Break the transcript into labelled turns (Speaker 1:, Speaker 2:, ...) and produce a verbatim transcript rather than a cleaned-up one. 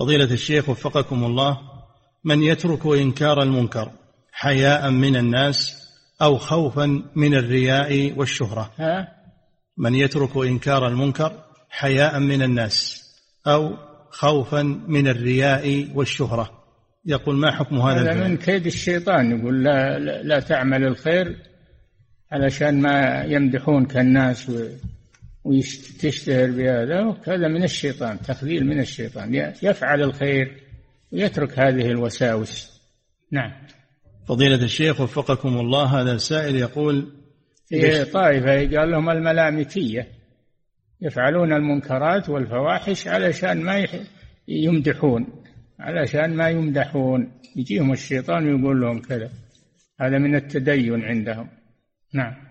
Speaker 1: فضيلة الشيخ وفقكم الله، من يترك إنكار المنكر حياء من الناس أو خوفا من الرياء والشهرة؟
Speaker 2: ها؟
Speaker 1: من يترك إنكار المنكر حياء من الناس أو خوفا من الرياء والشهرة، يقول ما حكم هذا
Speaker 2: هذا
Speaker 1: الفعل؟
Speaker 2: من كيد الشيطان، يقول لا, لا, لا تعمل الخير علشان ما يمدحونك الناس وتشتهر بهذا، هذا من الشيطان، تخذيل من الشيطان. يفعل الخير ويترك هذه الوساوس. نعم.
Speaker 1: فضيلة الشيخ وفقكم الله، هذا السائل يقول
Speaker 2: في طائفة قال لهم الملامتية يفعلون المنكرات والفواحش علشان ما يمدحون، علشان ما يمدحون يجيهم الشيطان ويقول لهم كذا، هذا من التدين عندهم. نعم.